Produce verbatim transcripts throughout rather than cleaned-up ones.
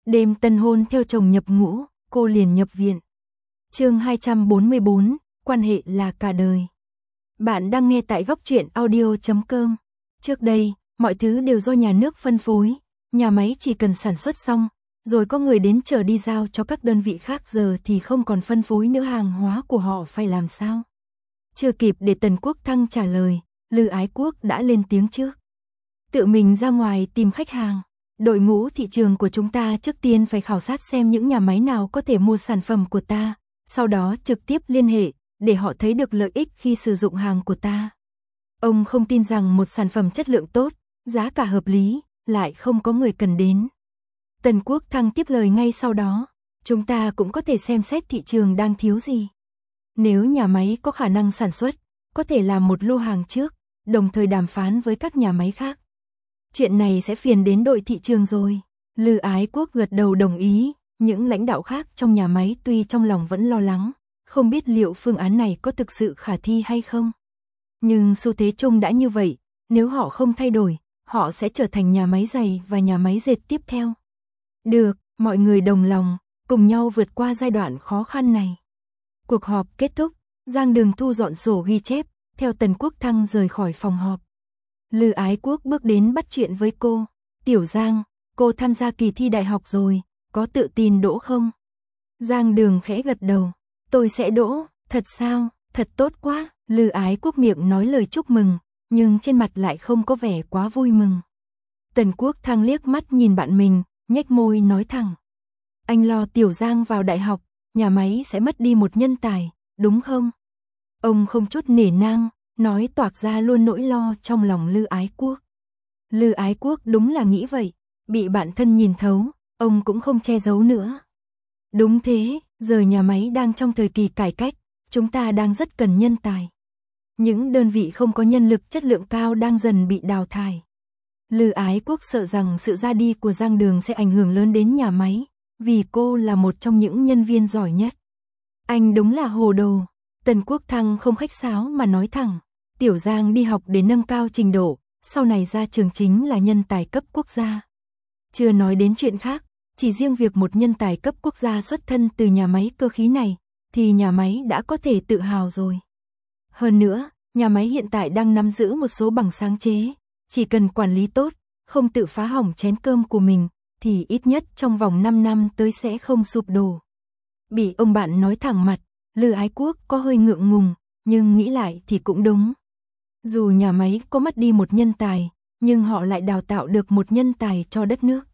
Đêm tân hôn theo chồng nhập ngũ, cô liền nhập viện. Chương hai trăm bốn mươi bốn, quan hệ là cả đời. Bạn đang nghe tại góc truyện audio chấm com. Trước đây, mọi thứ đều do nhà nước phân phối, nhà máy chỉ cần sản xuất xong, rồi có người đến chở đi giao cho các đơn vị khác, giờ thì không còn phân phối nữa, hàng hóa của họ phải làm sao? Chưa kịp để Tần Quốc Thăng trả lời, Lư Ái Quốc đã lên tiếng trước. Tự mình ra ngoài tìm khách hàng. Đội ngũ thị trường của chúng ta trước tiên phải khảo sát xem những nhà máy nào có thể mua sản phẩm của ta, sau đó trực tiếp liên hệ, để họ thấy được lợi ích khi sử dụng hàng của ta. Ông không tin rằng một sản phẩm chất lượng tốt, giá cả hợp lý, lại không có người cần đến. Tần Quốc Thăng tiếp lời ngay sau đó, chúng ta cũng có thể xem xét thị trường đang thiếu gì. Nếu nhà máy có khả năng sản xuất, có thể làm một lô hàng trước, đồng thời đàm phán với các nhà máy khác. Chuyện này sẽ phiền đến đội thị trường rồi. Lư Ái Quốc gật đầu đồng ý, những lãnh đạo khác trong nhà máy tuy trong lòng vẫn lo lắng, không biết liệu phương án này có thực sự khả thi hay không. Nhưng xu thế chung đã như vậy, nếu họ không thay đổi, họ sẽ trở thành nhà máy giày và nhà máy dệt tiếp theo. Được, mọi người đồng lòng, cùng nhau vượt qua giai đoạn khó khăn này. Cuộc họp kết thúc, Giang Đường thu dọn sổ ghi chép, theo Tần Quốc Thăng rời khỏi phòng họp. Lư Ái Quốc bước đến bắt chuyện với cô. Tiểu Giang, cô tham gia kỳ thi đại học rồi, có tự tin đỗ không? Giang Đường khẽ gật đầu. Tôi sẽ đỗ, thật sao, thật tốt quá. Lư Ái Quốc miệng nói lời chúc mừng, nhưng trên mặt lại không có vẻ quá vui mừng. Tần Quốc Thăng liếc mắt nhìn bạn mình, nhếch môi nói thẳng. Anh lo Tiểu Giang vào đại học, nhà máy sẽ mất đi một nhân tài, đúng không? Ông không chút nể nang, nói toạc ra luôn nỗi lo trong lòng Lư Ái Quốc. Lư Ái Quốc đúng là nghĩ vậy, bị bạn thân nhìn thấu, ông cũng không che giấu nữa. Đúng thế, giờ nhà máy đang trong thời kỳ cải cách, chúng ta đang rất cần nhân tài. Những đơn vị không có nhân lực chất lượng cao đang dần bị đào thải. Lư Ái Quốc sợ rằng sự ra đi của Giang Đường sẽ ảnh hưởng lớn đến nhà máy, vì cô là một trong những nhân viên giỏi nhất. Anh đúng là hồ đồ. Tần Quốc Thăng không khách sáo mà nói thẳng. Tiểu Giang đi học để nâng cao trình độ, sau này ra trường chính là nhân tài cấp quốc gia. Chưa nói đến chuyện khác, chỉ riêng việc một nhân tài cấp quốc gia xuất thân từ nhà máy cơ khí này, thì nhà máy đã có thể tự hào rồi. Hơn nữa, nhà máy hiện tại đang nắm giữ một số bằng sáng chế, chỉ cần quản lý tốt, không tự phá hỏng chén cơm của mình, thì ít nhất trong vòng năm năm tới sẽ không sụp đổ. Bị ông bạn nói thẳng mặt, Lư Ái Quốc có hơi ngượng ngùng, nhưng nghĩ lại thì cũng đúng. Dù nhà máy có mất đi một nhân tài, nhưng họ lại đào tạo được một nhân tài cho đất nước.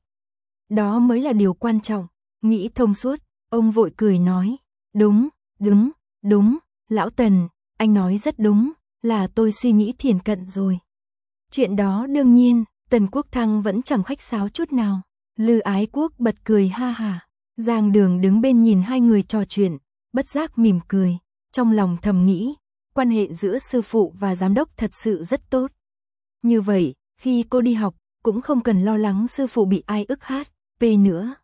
Đó mới là điều quan trọng. Nghĩ thông suốt, ông vội cười nói. Đúng, đúng, đúng, Lão Tần, anh nói rất đúng, là tôi suy nghĩ thiển cận rồi. Chuyện đó đương nhiên, Tần Quốc Thăng vẫn chẳng khách sáo chút nào. Lư Ái Quốc bật cười ha hả. Giang Đường đứng bên nhìn hai người trò chuyện, bất giác mỉm cười, trong lòng thầm nghĩ, quan hệ giữa sư phụ và giám đốc thật sự rất tốt. Như vậy, khi cô đi học, cũng không cần lo lắng sư phụ bị ai ức hát, pê nữa.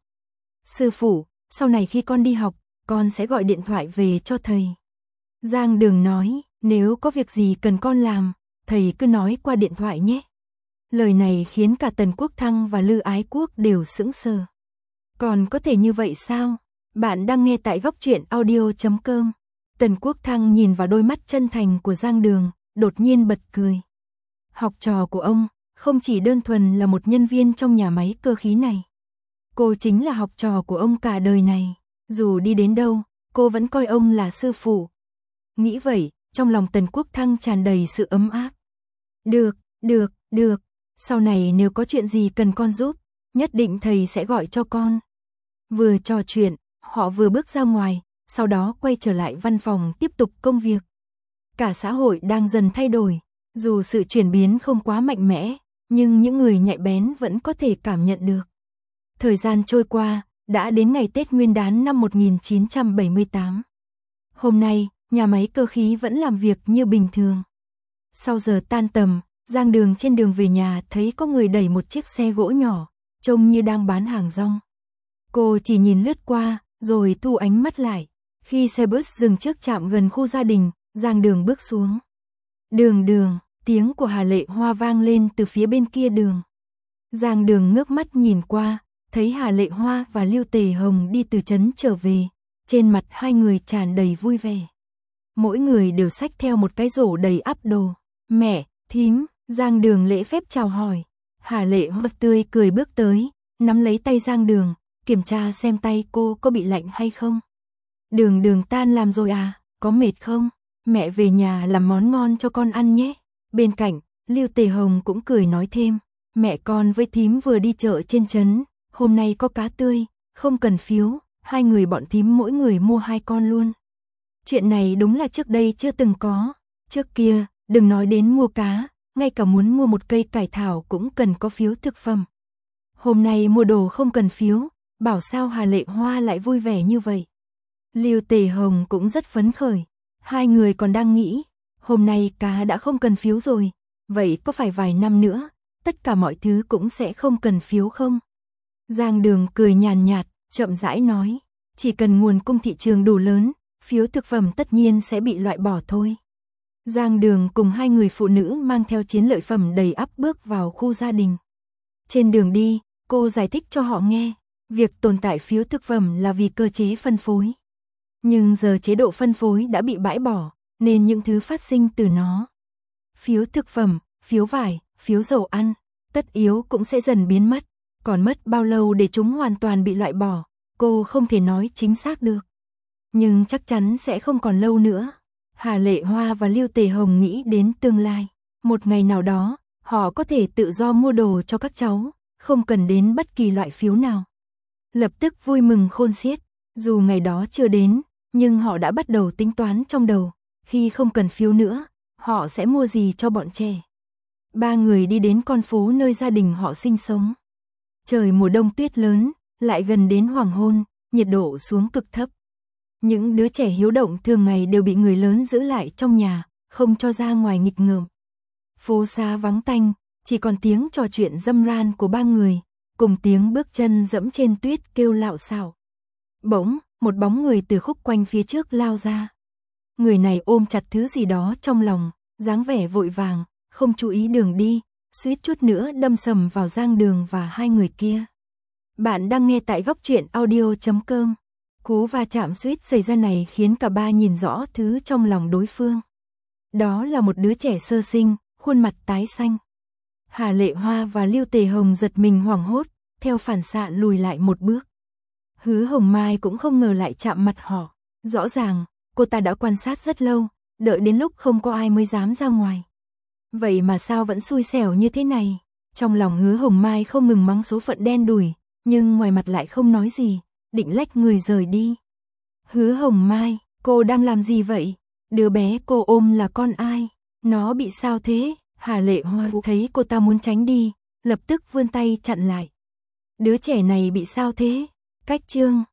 Sư phụ, sau này khi con đi học, con sẽ gọi điện thoại về cho thầy. Giang Đường nói, nếu có việc gì cần con làm, thầy cứ nói qua điện thoại nhé. Lời này khiến cả Tần Quốc Thăng và Lư Ái Quốc đều sững sờ. Còn có thể như vậy sao? Bạn đang nghe tại góc truyện audio chấm com. Tần Quốc Thăng nhìn vào đôi mắt chân thành của Giang Đường, đột nhiên bật cười. Học trò của ông, không chỉ đơn thuần là một nhân viên trong nhà máy cơ khí này. Cô chính là học trò của ông cả đời này. Dù đi đến đâu, cô vẫn coi ông là sư phụ. Nghĩ vậy, trong lòng Tần Quốc Thăng tràn đầy sự ấm áp. Được, được, được. Sau này nếu có chuyện gì cần con giúp, nhất định thầy sẽ gọi cho con. Vừa trò chuyện, họ vừa bước ra ngoài, sau đó quay trở lại văn phòng tiếp tục công việc. Cả xã hội đang dần thay đổi, dù sự chuyển biến không quá mạnh mẽ, nhưng những người nhạy bén vẫn có thể cảm nhận được. Thời gian trôi qua, đã đến ngày Tết Nguyên đán năm một nghìn chín trăm bảy mươi tám. Hôm nay, nhà máy cơ khí vẫn làm việc như bình thường. Sau giờ tan tầm, Giang Đường trên đường về nhà thấy có người đẩy một chiếc xe gỗ nhỏ, trông như đang bán hàng rong. Cô chỉ nhìn lướt qua, rồi thu ánh mắt lại. Khi xe bus dừng trước trạm gần khu gia đình, Giang Đường bước xuống. Đường Đường, tiếng của Hà Lệ Hoa vang lên từ phía bên kia đường. Giang Đường ngước mắt nhìn qua, thấy Hà Lệ Hoa và Lưu Tề Hồng đi từ trấn trở về, trên mặt hai người tràn đầy vui vẻ. Mỗi người đều xách theo một cái rổ đầy ắp đồ. Mẹ, thím, Giang Đường lễ phép chào hỏi. Hà Lệ Hoa tươi cười bước tới, nắm lấy tay Giang Đường, kiểm tra xem tay cô có bị lạnh hay không. Đường Đường tan làm rồi à, có mệt không? Mẹ về nhà làm món ngon cho con ăn nhé. Bên cạnh, Lưu Tề Hồng cũng cười nói thêm, mẹ con với thím vừa đi chợ trên trấn, hôm nay có cá tươi, không cần phiếu, hai người bọn thím mỗi người mua hai con luôn. Chuyện này đúng là trước đây chưa từng có. Trước kia, đừng nói đến mua cá, ngay cả muốn mua một cây cải thảo cũng cần có phiếu thực phẩm. Hôm nay mua đồ không cần phiếu, bảo sao Hà Lệ Hoa lại vui vẻ như vậy. Lưu Tề Hồng cũng rất phấn khởi. Hai người còn đang nghĩ, hôm nay cá đã không cần phiếu rồi, vậy có phải vài năm nữa, tất cả mọi thứ cũng sẽ không cần phiếu không? Giang Đường cười nhàn nhạt, chậm rãi nói, chỉ cần nguồn cung thị trường đủ lớn, phiếu thực phẩm tất nhiên sẽ bị loại bỏ thôi. Giang Đường cùng hai người phụ nữ mang theo chiến lợi phẩm đầy ắp bước vào khu gia đình. Trên đường đi, cô giải thích cho họ nghe, việc tồn tại phiếu thực phẩm là vì cơ chế phân phối. Nhưng giờ chế độ phân phối đã bị bãi bỏ, nên những thứ phát sinh từ nó, phiếu thực phẩm, phiếu vải, phiếu dầu ăn, tất yếu cũng sẽ dần biến mất. Còn mất bao lâu để chúng hoàn toàn bị loại bỏ, cô không thể nói chính xác được. Nhưng chắc chắn sẽ không còn lâu nữa. Hà Lệ Hoa và Lưu Tề Hồng nghĩ đến tương lai. Một ngày nào đó, họ có thể tự do mua đồ cho các cháu, không cần đến bất kỳ loại phiếu nào. Lập tức vui mừng khôn xiết. Dù ngày đó chưa đến, nhưng họ đã bắt đầu tính toán trong đầu. Khi không cần phiếu nữa, họ sẽ mua gì cho bọn trẻ. Ba người đi đến con phố nơi gia đình họ sinh sống. Trời mùa đông tuyết lớn, lại gần đến hoàng hôn, nhiệt độ xuống cực thấp. Những đứa trẻ hiếu động thường ngày đều bị người lớn giữ lại trong nhà, không cho ra ngoài nghịch ngợm. Phố xá vắng tanh, chỉ còn tiếng trò chuyện râm ran của ba người, cùng tiếng bước chân dẫm trên tuyết kêu lạo xạo. Bỗng, một bóng người từ khúc quanh phía trước lao ra. Người này ôm chặt thứ gì đó trong lòng, dáng vẻ vội vàng, không chú ý đường đi, suýt chút nữa đâm sầm vào Giang Đường và hai người kia. Bạn đang nghe tại góc truyện audio chấm com. Cú va chạm suýt xảy ra này khiến cả ba nhìn rõ thứ trong lòng đối phương. Đó là một đứa trẻ sơ sinh, khuôn mặt tái xanh. Hà Lệ Hoa và Lưu Tề Hồng giật mình hoảng hốt, theo phản xạ lùi lại một bước. Hứa Hồng Mai cũng không ngờ lại chạm mặt họ. Rõ ràng, cô ta đã quan sát rất lâu, đợi đến lúc không có ai mới dám ra ngoài. Vậy mà sao vẫn xui xẻo như thế này? Trong lòng Hứa Hồng Mai không ngừng mắng số phận đen đủi, nhưng ngoài mặt lại không nói gì, định lách người rời đi. Hứa Hồng Mai, cô đang làm gì vậy? Đứa bé cô ôm là con ai? Nó bị sao thế? Hà Lệ Hoa thấy cô ta muốn tránh đi, lập tức vươn tay chặn lại. Đứa trẻ này bị sao thế? Cách Trương,